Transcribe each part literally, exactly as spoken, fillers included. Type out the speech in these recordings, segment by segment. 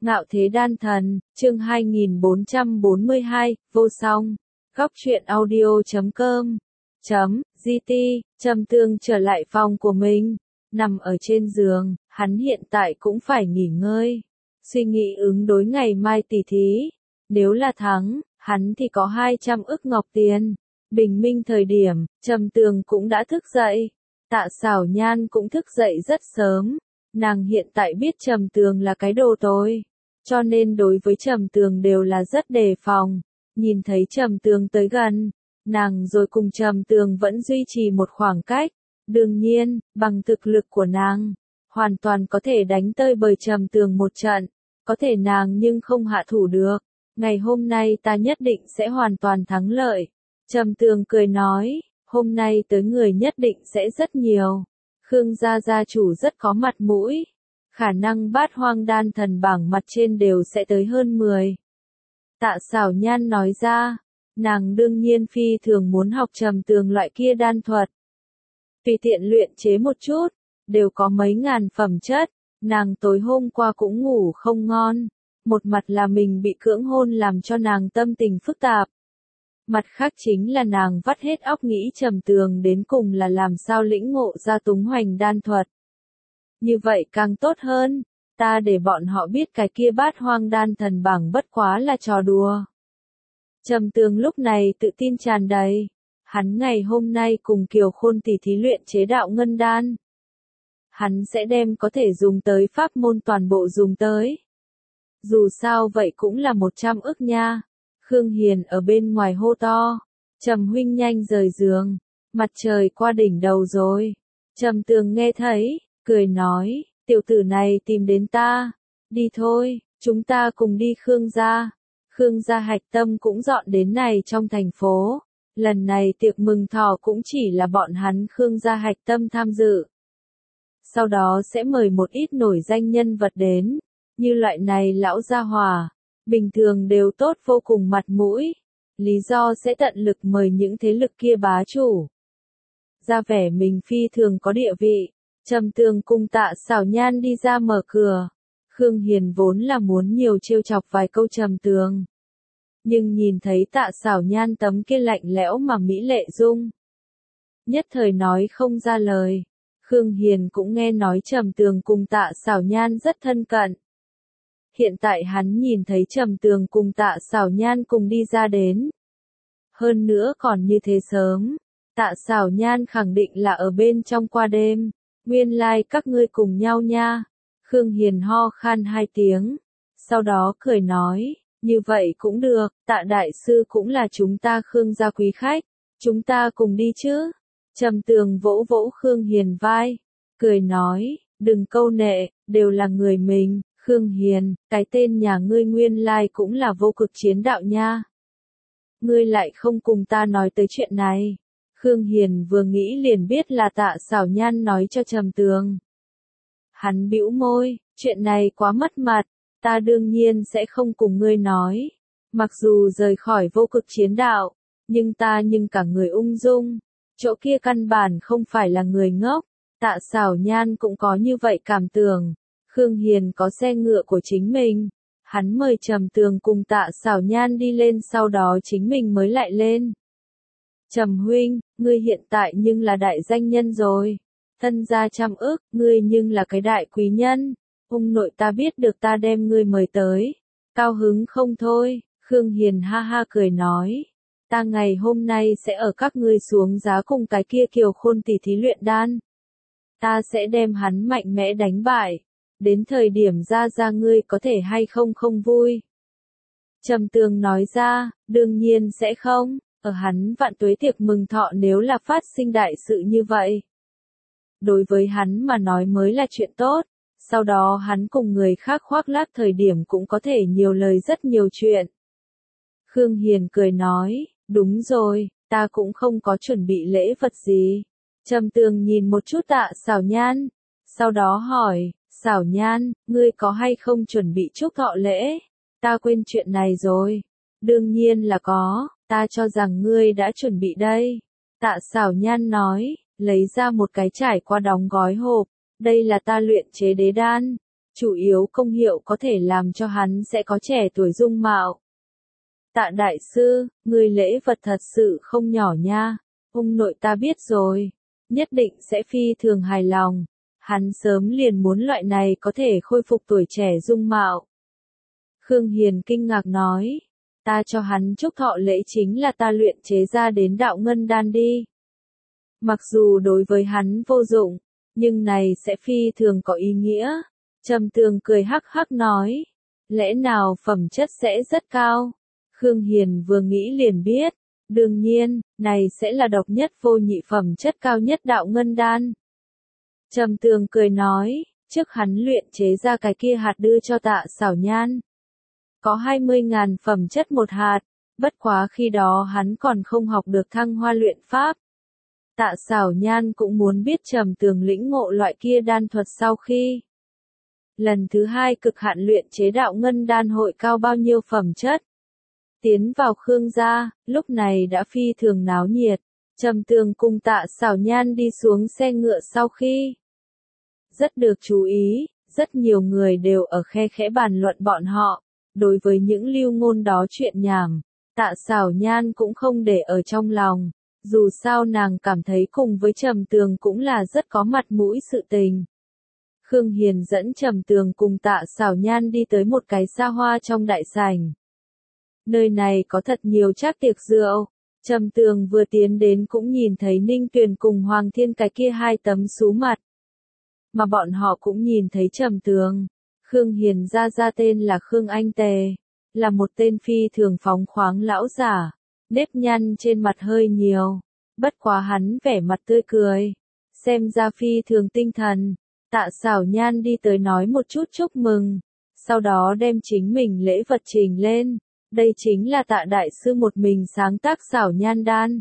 Ngạo thế đan thần, chương hai nghìn bốn trăm bốn mươi hai, vô song. Góc truyện audio chấm com. Chấm, giê tê, Trầm Tường trở lại phòng của mình. Nằm ở trên giường, hắn hiện tại cũng phải nghỉ ngơi. Suy nghĩ ứng đối ngày mai tỷ thí. Nếu là thắng, hắn thì có hai trăm ức ngọc tiền. Bình minh thời điểm, Trầm Tường cũng đã thức dậy. Tạ Xảo Nhan cũng thức dậy rất sớm. Nàng hiện tại biết Trầm Tường là cái đồ tồi, cho nên đối với Trầm Tường đều là rất đề phòng. Nhìn thấy Trầm Tường tới gần, nàng rồi cùng Trầm Tường vẫn duy trì một khoảng cách. Đương nhiên, bằng thực lực của nàng, hoàn toàn có thể đánh tơi bời Trầm Tường một trận. Có thể nàng nhưng không hạ thủ được. Ngày hôm nay ta nhất định sẽ hoàn toàn thắng lợi. Trầm Tường cười nói, hôm nay tới người nhất định sẽ rất nhiều. Khương gia gia chủ rất có mặt mũi. Khả năng bát hoang đan thần bảng mặt trên đều sẽ tới hơn mười. Tạ Xảo Nhan nói ra, nàng đương nhiên phi thường muốn học Trầm Tường loại kia đan thuật. Tùy tiện luyện chế một chút, đều có mấy ngàn phẩm chất. Nàng tối hôm qua cũng ngủ không ngon. Một mặt là mình bị cưỡng hôn làm cho nàng tâm tình phức tạp. Mặt khác chính là nàng vắt hết óc nghĩ Trầm Tường đến cùng là làm sao lĩnh ngộ ra túng hoành đan thuật. Như vậy càng tốt hơn, ta để bọn họ biết cái kia bát hoang đan thần bảng bất quá là trò đùa. Trầm Tường lúc này tự tin tràn đầy, hắn ngày hôm nay cùng Kiều Khôn tỷ thí luyện chế đạo ngân đan. Hắn sẽ đem có thể dùng tới pháp môn toàn bộ dùng tới. Dù sao vậy cũng là một trăm ức nha. Khương Hiền ở bên ngoài hô to, Trầm huynh nhanh rời giường, mặt trời qua đỉnh đầu rồi. Trầm Tường nghe thấy, cười nói, tiểu tử này tìm đến ta, đi thôi, chúng ta cùng đi Khương gia. Khương gia hạch tâm cũng dọn đến này trong thành phố, lần này tiệc mừng thọ cũng chỉ là bọn hắn Khương gia hạch tâm tham dự. Sau đó sẽ mời một ít nổi danh nhân vật đến, như loại này lão gia hỏa. Bình thường đều tốt vô cùng mặt mũi, lý do sẽ tận lực mời những thế lực kia bá chủ. Ra vẻ mình phi thường có địa vị, Trầm Tường cùng Tạ Xảo Nhan đi ra mở cửa. Khương Hiền vốn là muốn nhiều trêu chọc vài câu Trầm Tường. Nhưng nhìn thấy Tạ Xảo Nhan tấm kia lạnh lẽo mà mỹ lệ dung. Nhất thời nói không ra lời, Khương Hiền cũng nghe nói Trầm Tường cùng Tạ Xảo Nhan rất thân cận. Hiện tại hắn nhìn thấy Trầm Tường cùng Tạ Xảo Nhan cùng đi ra đến. Hơn nữa còn như thế sớm, Tạ Xảo Nhan khẳng định là ở bên trong qua đêm. Nguyên lai like các ngươi cùng nhau nha. Khương Hiền ho khan hai tiếng, sau đó cười nói, như vậy cũng được, Tạ đại sư cũng là chúng ta Khương gia quý khách, chúng ta cùng đi chứ. Trầm Tường vỗ vỗ Khương Hiền vai, cười nói, đừng câu nệ, đều là người mình. Khương Hiền, cái tên nhà ngươi nguyên lai cũng là vô cực chiến đạo nha. Ngươi lại không cùng ta nói tới chuyện này. Khương Hiền vừa nghĩ liền biết là Tạ Xảo Nhan nói cho Trầm Tường. Hắn bĩu môi, chuyện này quá mất mặt, ta đương nhiên sẽ không cùng ngươi nói. Mặc dù rời khỏi vô cực chiến đạo, nhưng ta nhưng cả người ung dung. Chỗ kia căn bản không phải là người ngốc, Tạ Xảo Nhan cũng có như vậy cảm tưởng. Khương Hiền có xe ngựa của chính mình, hắn mời Trầm Tường cùng Tạ Xảo Nhan đi lên, sau đó chính mình mới lại lên. Trầm huynh, ngươi hiện tại nhưng là đại danh nhân rồi, thân gia trăm ức, ngươi nhưng là cái đại quý nhân. Ông nội ta biết được ta đem ngươi mời tới, cao hứng không thôi. Khương Hiền ha ha cười nói, ta ngày hôm nay sẽ ở các ngươi xuống giá cùng cái kia Kiều Khôn tỷ thí luyện đan. Ta sẽ đem hắn mạnh mẽ đánh bại. Đến thời điểm ra ra ngươi có thể hay không không vui. Trầm Tường nói ra, đương nhiên sẽ không, ở hắn vạn tuế tiệc mừng thọ nếu là phát sinh đại sự như vậy. Đối với hắn mà nói mới là chuyện tốt, sau đó hắn cùng người khác khoác lác thời điểm cũng có thể nhiều lời rất nhiều chuyện. Khương Hiền cười nói, đúng rồi, ta cũng không có chuẩn bị lễ vật gì. Trầm Tường nhìn một chút Tạ Xảo Nhan, sau đó hỏi, Xảo Nhan, ngươi có hay không chuẩn bị chúc thọ lễ? Ta quên chuyện này rồi. Đương nhiên là có, ta cho rằng ngươi đã chuẩn bị đây. Tạ Xảo Nhan nói, lấy ra một cái trải qua đóng gói hộp, đây là ta luyện chế đế đan. chủ yếu công hiệu có thể làm cho hắn sẽ có trẻ tuổi dung mạo. Tạ đại sư, người lễ vật thật sự không nhỏ nha, ông nội ta biết rồi, nhất định sẽ phi thường hài lòng, hắn sớm liền muốn loại này có thể khôi phục tuổi trẻ dung mạo. Khương Hiền kinh ngạc nói, ta cho hắn chúc thọ lễ chính là ta luyện chế ra đến đạo ngân đan đi. Mặc dù đối với hắn vô dụng, nhưng này sẽ phi thường có ý nghĩa. Trầm Tường cười hắc hắc nói, lẽ nào phẩm chất sẽ rất cao? Khương Hiền vừa nghĩ liền biết, đương nhiên, này sẽ là độc nhất vô nhị phẩm chất cao nhất đạo ngân đan. Trầm Tường cười nói, trước hắn luyện chế ra cái kia hạt đưa cho Tạ Xảo Nhan. Có hai mươi ngàn phẩm chất một hạt, bất quá khi đó hắn còn không học được thăng hoa luyện pháp. Tạ Xảo Nhan cũng muốn biết Trầm Tường lĩnh ngộ loại kia đan thuật sau khi. Lần thứ hai cực hạn luyện chế đạo ngân đan hội cao bao nhiêu phẩm chất. Tiến vào Khương gia, lúc này đã phi thường náo nhiệt. Trầm Tường cùng Tạ Xảo Nhan đi xuống xe ngựa sau khi. Rất được chú ý, rất nhiều người đều ở khe khẽ bàn luận bọn họ. Đối với những lưu ngôn đó chuyện nhảm, Tạ Xảo Nhan cũng không để ở trong lòng. Dù sao nàng cảm thấy cùng với Trầm Tường cũng là rất có mặt mũi sự tình. Khương Hiền dẫn Trầm Tường cùng Tạ Xảo Nhan đi tới một cái xa hoa trong đại sảnh. Nơi này có thật nhiều trác tiệc rượu. Trầm Tường vừa tiến đến cũng nhìn thấy Ninh Tuyền cùng Hoàng Thiên cái kia hai tấm sú mặt. Mà bọn họ cũng nhìn thấy Trầm Tường. Khương Hiền ra ra tên là Khương Anh Tề, là một tên phi thường phóng khoáng lão giả, nếp nhăn trên mặt hơi nhiều, bất quá hắn vẻ mặt tươi cười, xem ra phi thường tinh thần. Tạ Xảo Nhan đi tới nói một chút chúc mừng, sau đó đem chính mình lễ vật trình lên, đây chính là Tạ đại sư một mình sáng tác Xảo Nhan đan,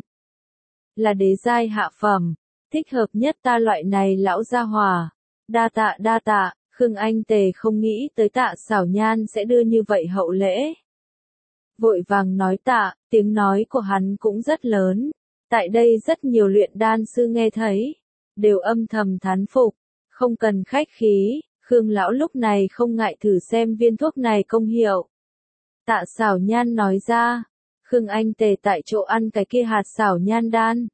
là đế giai hạ phẩm, thích hợp nhất ta loại này lão gia hỏa. Đa tạ đa tạ. Khương Anh Tề không nghĩ tới Tạ Xảo Nhan sẽ đưa như vậy hậu lễ. Vội vàng nói tạ, tiếng nói của hắn cũng rất lớn. Tại đây rất nhiều luyện đan sư nghe thấy, đều âm thầm thán phục, không cần khách khí, Khương lão lúc này không ngại thử xem viên thuốc này công hiệu. Tạ Xảo Nhan nói ra, Khương Anh Tề tại chỗ ăn cái kia hạt Xảo Nhan đan.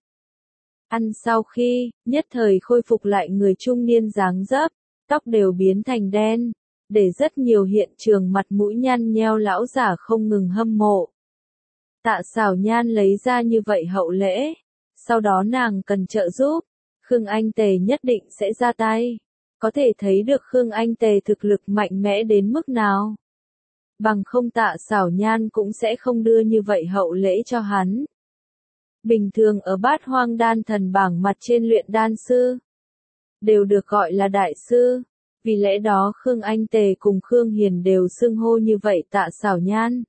Ăn sau khi, nhất thời khôi phục lại người trung niên dáng dấp. Tóc đều biến thành đen, để rất nhiều hiện trường mặt mũi nhăn nheo lão giả không ngừng hâm mộ. Tạ Xảo Nhan lấy ra như vậy hậu lễ, sau đó nàng cần trợ giúp, Khương Anh Tề nhất định sẽ ra tay, có thể thấy được Khương Anh Tề thực lực mạnh mẽ đến mức nào. Bằng không Tạ Xảo Nhan cũng sẽ không đưa như vậy hậu lễ cho hắn. Bình thường ở Bát Hoang Đan Thần bảng mặt trên luyện đan sư, đều được gọi là đại sư, vì lẽ đó Khương Anh Tề cùng Khương Hiền đều xưng hô như vậy Tạ Xảo Nhan.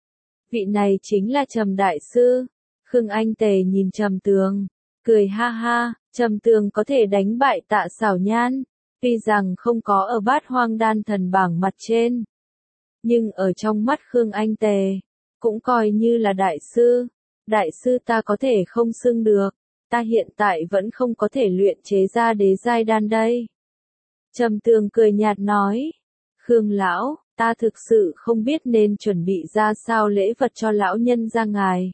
Vị này chính là Trầm đại sư. Khương Anh Tề nhìn Trầm Tường, cười ha ha, Trầm Tường có thể đánh bại Tạ Xảo Nhan, tuy rằng không có ở Bát Hoang Đan Thần bảng mặt trên, nhưng ở trong mắt Khương Anh Tề, cũng coi như là đại sư. Đại sư ta có thể không xưng được. Ta hiện tại vẫn không có thể luyện chế ra đế giai đan đây. Trầm Tường cười nhạt nói. Khương lão, ta thực sự không biết nên chuẩn bị ra sao lễ vật cho lão nhân gia ngài.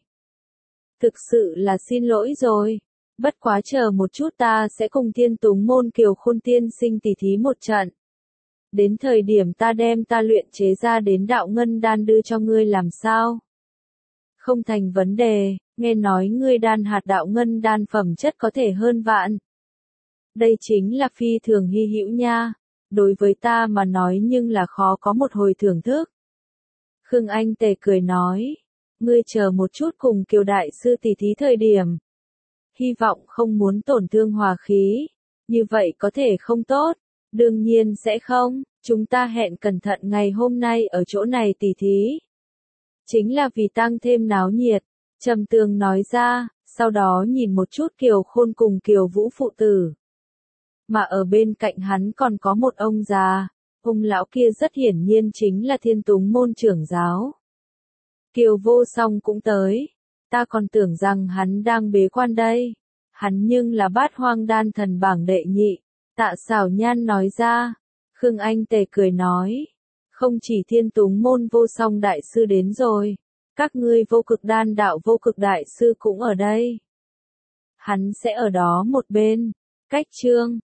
Thực sự là xin lỗi rồi. Bất quá chờ một chút ta sẽ cùng Thiên Túng môn Kiều Khôn tiên sinh tỉ thí một trận. Đến thời điểm ta đem ta luyện chế ra đến đạo ngân đan đưa cho ngươi làm sao? Không thành vấn đề. Nghe nói ngươi đan hạt đạo ngân đan phẩm chất có thể hơn vạn. Đây chính là phi thường hy hữu nha. Đối với ta mà nói nhưng là khó có một hồi thưởng thức. Khương Anh Tề cười nói. Ngươi chờ một chút cùng Kiều đại sư tỉ thí thời điểm. Hy vọng không muốn tổn thương hòa khí. Như vậy có thể không tốt. Đương nhiên sẽ không. Chúng ta hẹn cẩn thận ngày hôm nay ở chỗ này tỉ thí. Chính là vì tăng thêm náo nhiệt. Trầm Tường nói ra, sau đó nhìn một chút Kiều Khôn cùng Kiều Vũ phụ tử. Mà ở bên cạnh hắn còn có một ông già, ông lão kia rất hiển nhiên chính là Thiên Túng môn trưởng giáo. Kiều Vô Song cũng tới, ta còn tưởng rằng hắn đang bế quan đây, hắn nhưng là Bát Hoang Đan Thần bảng đệ nhị. Tạ Xảo Nhan nói ra, Khương Anh Tề cười nói, không chỉ Thiên Túng môn vô song đại sư đến rồi, các ngươi vô cực đan đạo vô cực đại sư cũng ở đây. Hắn sẽ ở đó một bên, cách Trương